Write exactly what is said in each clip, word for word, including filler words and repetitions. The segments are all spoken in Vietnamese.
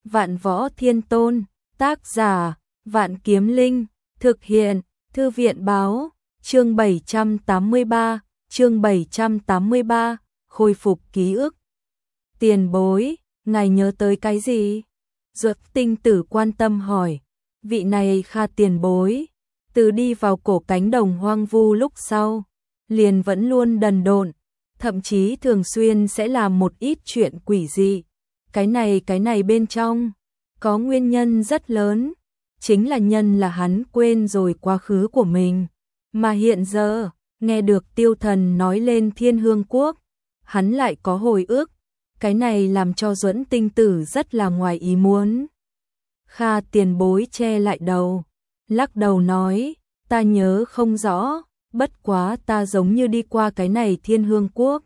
Vạn Võ Thiên Tôn, tác giả, Vạn Kiếm Linh, thực hiện, Thư viện báo, chương bảy trăm tám mươi ba, chương bảy trăm tám mươi ba, khôi phục ký ức. Tiền bối, ngài nhớ tới cái gì? Duật Tinh Tử quan tâm hỏi, vị này Kha tiền bối, từ đi vào cổ cánh đồng hoang vu lúc sau, liền vẫn luôn đần độn, thậm chí thường xuyên sẽ làm một ít chuyện quỷ dị. Cái này cái này bên trong, có nguyên nhân rất lớn, chính là nhân là hắn quên rồi quá khứ của mình, mà hiện giờ, nghe được Tiêu Thần nói lên Thiên Hương Quốc, hắn lại có hồi ức, cái này làm cho Duẫn Tinh Tử rất là ngoài ý muốn. Kha tiền bối che lại đầu, lắc đầu nói, ta nhớ không rõ, bất quá ta giống như đi qua cái này Thiên Hương Quốc.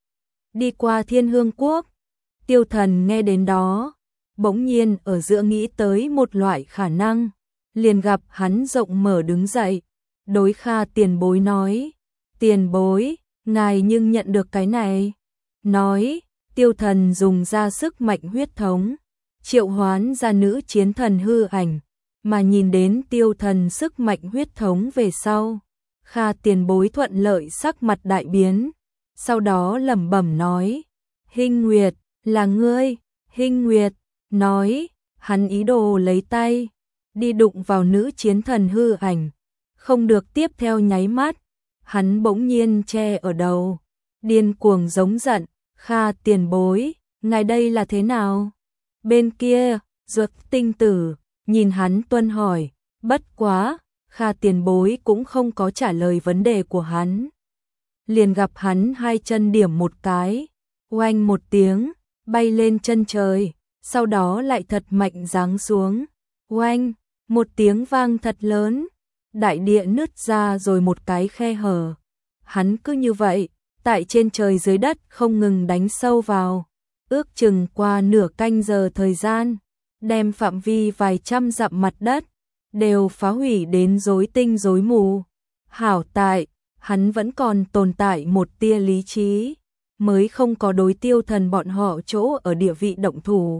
Đi qua Thiên Hương Quốc, Tiêu Thần nghe đến đó, bỗng nhiên ở giữa nghĩ tới một loại khả năng, liền gặp hắn rộng mở đứng dậy, đối Kha tiền bối nói, tiền bối, ngài nhưng nhận được cái này. Nói, Tiêu Thần dùng ra sức mạnh huyết thống, triệu hoán ra nữ chiến thần hư ảnh, mà nhìn đến Tiêu Thần sức mạnh huyết thống về sau, Kha tiền bối thuận lợi sắc mặt đại biến, sau đó lẩm bẩm nói, Hinh Nguyệt, là ngươi. Hinh Nguyệt, nói, hắn ý đồ lấy tay, đi đụng vào nữ chiến thần hư ảnh, không được tiếp theo nháy mắt, hắn bỗng nhiên che ở đầu, điên cuồng giống giận, Kha tiền bối, ngài đây là thế nào? Bên kia, Duật Tinh Tử, nhìn hắn tuân hỏi, bất quá, Kha tiền bối cũng không có trả lời vấn đề của hắn. Liền gặp hắn hai chân điểm một cái, oanh một tiếng, bay lên chân trời, sau đó lại thật mạnh giáng xuống, oanh, một tiếng vang thật lớn, đại địa nứt ra rồi một cái khe hở. Hắn cứ như vậy, tại trên trời dưới đất không ngừng đánh sâu vào, ước chừng qua nửa canh giờ thời gian, đem phạm vi vài trăm dặm mặt đất, đều phá hủy đến rối tinh rối mù. Hảo tại, hắn vẫn còn tồn tại một tia lý trí, mới không có đối Tiêu Thần bọn họ chỗ ở địa vị động thủ.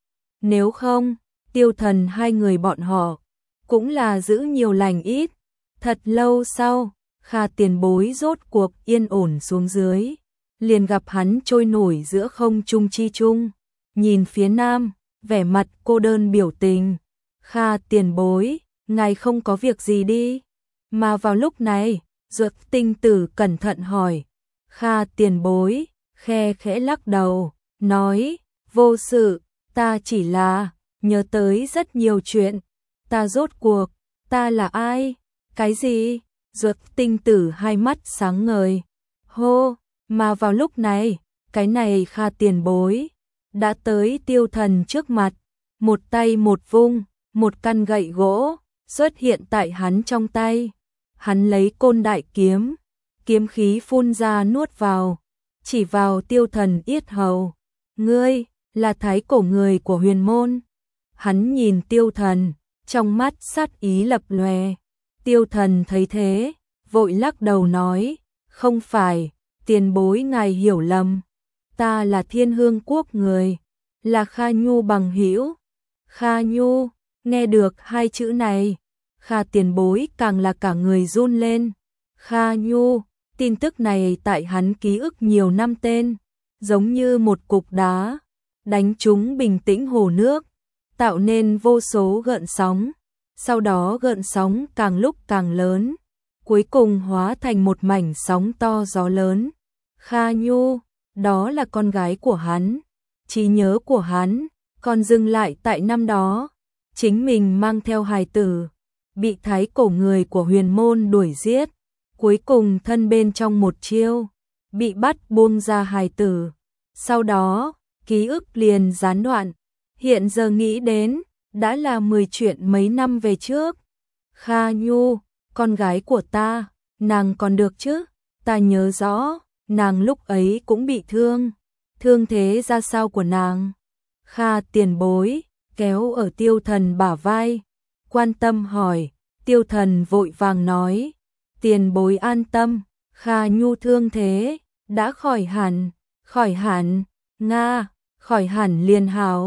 Nếu không, Tiêu Thần hai người bọn họ, cũng là giữ nhiều lành ít. Thật lâu sau, Kha tiền bối rốt cuộc yên ổn xuống dưới, liền gặp hắn trôi nổi giữa không trung chi trung, nhìn phía nam, vẻ mặt cô đơn biểu tình. Kha tiền bối, ngài không có việc gì đi? Mà vào lúc này, Duật Tinh Tử cẩn thận hỏi. Kha tiền bối, khe khẽ lắc đầu, nói, vô sự, ta chỉ là, nhớ tới rất nhiều chuyện, ta rốt cuộc, ta là ai? Cái gì? Duật Tinh Tử hai mắt sáng ngời, hô, mà vào lúc này, cái này Kha tiền bối, đã tới Tiêu Thần trước mặt, một tay một vung, một căn gậy gỗ, xuất hiện tại hắn trong tay, hắn lấy côn đại kiếm, kiếm khí phun ra nuốt vào, chỉ vào Tiêu Thần yết hầu, ngươi, là thái cổ người của huyền môn. Hắn nhìn Tiêu Thần, trong mắt sát ý lập lòe. Tiêu Thần thấy thế, vội lắc đầu nói, không phải, tiền bối ngài hiểu lầm, ta là Thiên Hương Quốc người, là Kha Nhu bằng hữu. Kha Nhu, nghe được hai chữ này, Kha tiền bối càng là cả người run lên. Kha Nhu, tin tức này tại hắn ký ức nhiều năm tên, giống như một cục đá, đánh trúng bình tĩnh hồ nước, tạo nên vô số gợn sóng. Sau đó gợn sóng càng lúc càng lớn, cuối cùng hóa thành một mảnh sóng to gió lớn. Kha Nhu, đó là con gái của hắn, trí nhớ của hắn, còn dừng lại tại năm đó, chính mình mang theo hài tử, bị thái cổ người của huyền môn đuổi giết, cuối cùng thân bên trong một chiêu, bị bắt buông ra hài tử. Sau đó, ký ức liền gián đoạn, hiện giờ nghĩ đến, đã là mười chuyện mấy năm về trước. Kha Nhu, con gái của ta, nàng còn được chứ? Ta nhớ rõ, nàng lúc ấy cũng bị thương. Thương thế ra sao của nàng? Kha tiền bối, kéo ở Tiêu Thần bả vai, quan tâm hỏi. Tiêu Thần vội vàng nói, tiền bối an tâm, Kha Nhu thương thế, đã khỏi hẳn, khỏi hẳn, Nga, khỏi hẳn liền hào.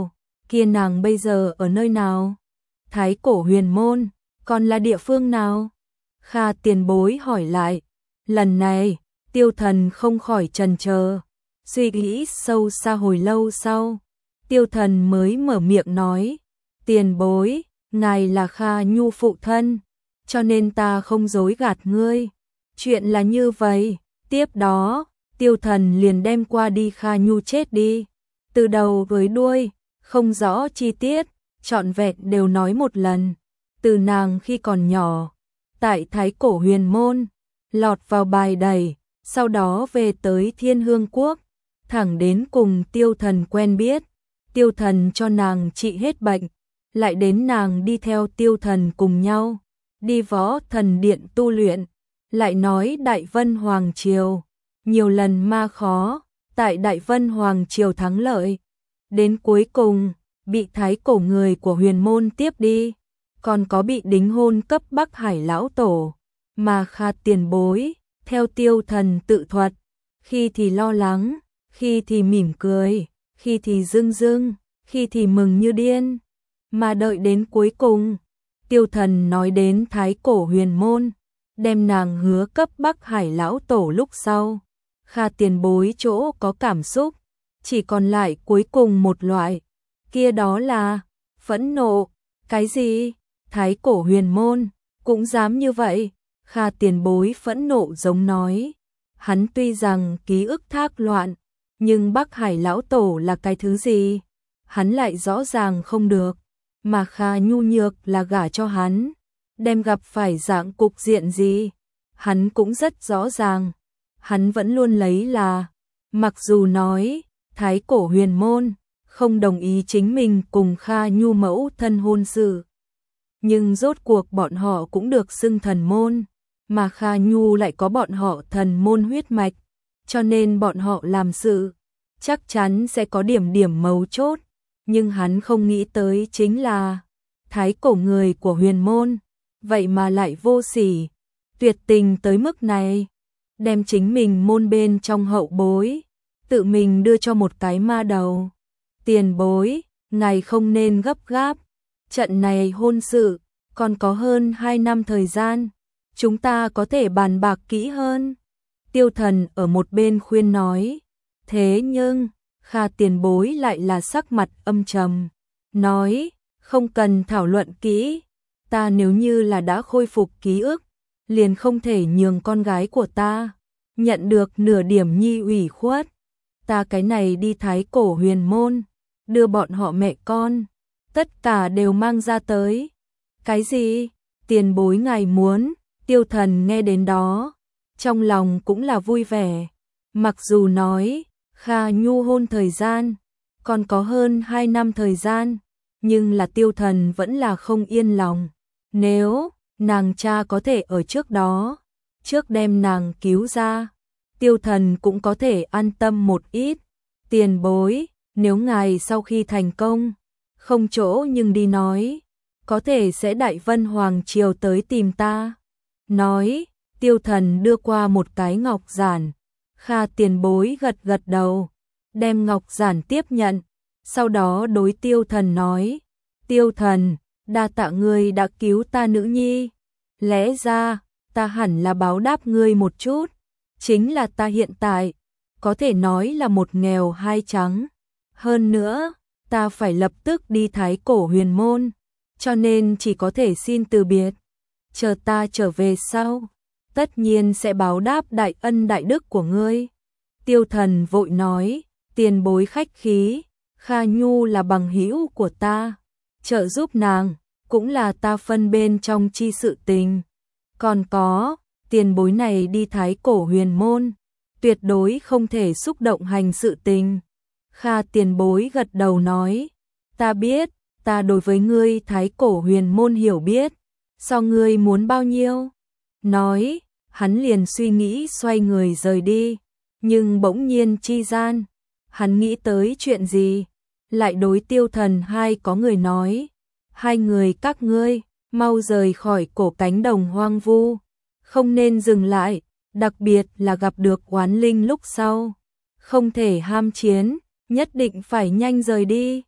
kia nàng bây giờ ở nơi nào? Thái Cổ Huyền Môn, còn là địa phương nào? Kha tiền bối hỏi lại. Lần này, Tiêu Thần không khỏi chần chờ, suy nghĩ sâu xa hồi lâu sau. Tiêu Thần mới mở miệng nói, tiền bối, ngài là Kha Nhu phụ thân, cho nên ta không dối gạt ngươi. Chuyện là như vậy, tiếp đó, Tiêu Thần liền đem qua đi Kha Nhu chết đi. Từ đầu với đuôi, không rõ chi tiết, trọn vẹn đều nói một lần. Từ nàng khi còn nhỏ, tại Thái Cổ Huyền Môn, lọt vào bài đẩy, sau đó về tới Thiên Hương Quốc, thẳng đến cùng Tiêu Thần quen biết. Tiêu Thần cho nàng trị hết bệnh, lại đến nàng đi theo Tiêu Thần cùng nhau, đi Võ Thần Điện tu luyện, lại nói Đại Vân Hoàng Triều, nhiều lần ma khó, tại Đại Vân Hoàng Triều thắng lợi, đến cuối cùng, bị Thái Cổ người của Huyền Môn tiếp đi, còn có bị đính hôn cấp Bắc Hải Lão Tổ, mà Kha tiền bối, theo Tiêu Thần tự thuật, khi thì lo lắng, khi thì mỉm cười, khi thì rưng rưng, khi thì mừng như điên, mà đợi đến cuối cùng, Tiêu Thần nói đến Thái Cổ Huyền Môn, đem nàng hứa cấp Bắc Hải Lão Tổ lúc sau, Kha tiền bối chỗ có cảm xúc, chỉ còn lại cuối cùng một loại, kia đó là phẫn nộ. Cái gì? Thái Cổ Huyền Môn cũng dám như vậy? Kha tiền bối phẫn nộ giống nói, hắn tuy rằng ký ức thác loạn, nhưng Bắc Hải Lão Tổ là cái thứ gì? Hắn lại rõ ràng không được, mà Kha nhu nhược là gả cho hắn, đem gặp phải dạng cục diện gì? Hắn cũng rất rõ ràng, hắn vẫn luôn lấy là, mặc dù nói, Thái Cổ Huyền Môn không đồng ý chính mình cùng Kha nhu mẫu thân hôn sự, nhưng rốt cuộc bọn họ cũng được xưng thần môn, mà Kha nhu lại có bọn họ thần môn huyết mạch, cho nên bọn họ làm sự chắc chắn sẽ có điểm điểm mấu chốt, nhưng hắn không nghĩ tới chính là Thái Cổ người của Huyền Môn, vậy mà lại vô sỉ, tuyệt tình tới mức này, đem chính mình môn bên trong hậu bối, tự mình đưa cho một cái ma đầu. Tiền bối, ngài không nên gấp gáp, trận này hôn sự, còn có hơn hai năm thời gian, chúng ta có thể bàn bạc kỹ hơn. Tiêu Thần ở một bên khuyên nói, thế nhưng, Kha tiền bối lại là sắc mặt âm trầm, nói, không cần thảo luận kỹ, ta nếu như là đã khôi phục ký ức, liền không thể nhường con gái của ta nhận được nửa điểm nhi ủy khuất. Ta cái này đi Thái Cổ Huyền Môn, đưa bọn họ mẹ con, tất cả đều mang ra tới. Cái gì? Tiền bối ngài muốn? Tiêu Thần nghe đến đó, trong lòng cũng là vui vẻ. Mặc dù nói, Kha nhu hôn thời gian, còn có hơn hai năm thời gian, nhưng là Tiêu Thần vẫn là không yên lòng. Nếu nàng cha có thể ở trước đó, trước đem nàng cứu ra, Tiêu Thần cũng có thể an tâm một ít. Tiền bối, nếu ngài sau khi thành công, không chỗ nhưng đi nói, có thể sẽ Đại Vân Hoàng Triều tới tìm ta. Nói, Tiêu Thần đưa qua một cái ngọc giản, Kha tiền bối gật gật đầu, đem ngọc giản tiếp nhận, sau đó đối Tiêu Thần nói, Tiêu Thần, đa tạ ngươi đã cứu ta nữ nhi, lẽ ra, ta hẳn là báo đáp ngươi một chút, chính là ta hiện tại, có thể nói là một nghèo hai trắng, hơn nữa, ta phải lập tức đi Thái Cổ Huyền Môn, cho nên chỉ có thể xin từ biệt, chờ ta trở về sau, tất nhiên sẽ báo đáp đại ân đại đức của ngươi. Tiêu Thần vội nói, tiền bối khách khí, Kha nhu là bằng hữu của ta, trợ giúp nàng, cũng là ta phân bên trong chi sự tình. Còn có, tiền bối này đi Thái Cổ Huyền Môn, tuyệt đối không thể xúc động hành sự tình. Kha tiền bối gật đầu nói, ta biết, ta đối với ngươi Thái Cổ Huyền Môn hiểu biết, so ngươi muốn bao nhiêu? Nói, hắn liền suy nghĩ xoay người rời đi, nhưng bỗng nhiên chi gian, hắn nghĩ tới chuyện gì, lại đối Tiêu Thần hai có người nói, hai người các ngươi, mau rời khỏi cổ cánh đồng hoang vu, không nên dừng lại, đặc biệt là gặp được oán linh lúc sau, không thể ham chiến, nhất định phải nhanh rời đi.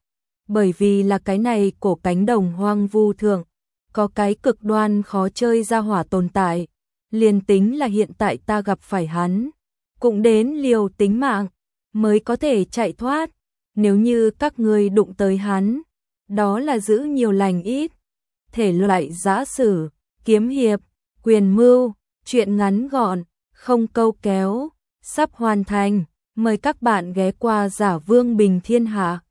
bởi vì là cái này cổ cánh đồng hoang vu thượng, có cái cực đoan khó chơi ra hỏa tồn tại, liền tính là hiện tại ta gặp phải hắn, cũng đến liều tính mạng, mới có thể chạy thoát, nếu như các ngươi đụng tới hắn, đó là giữ nhiều lành ít, thể loại giã sử, kiếm hiệp, quyền mưu, truyện ngắn gọn, không câu kéo, sắp hoàn thành, mời các bạn ghé qua Giả Vương Bình Thiên Hạ.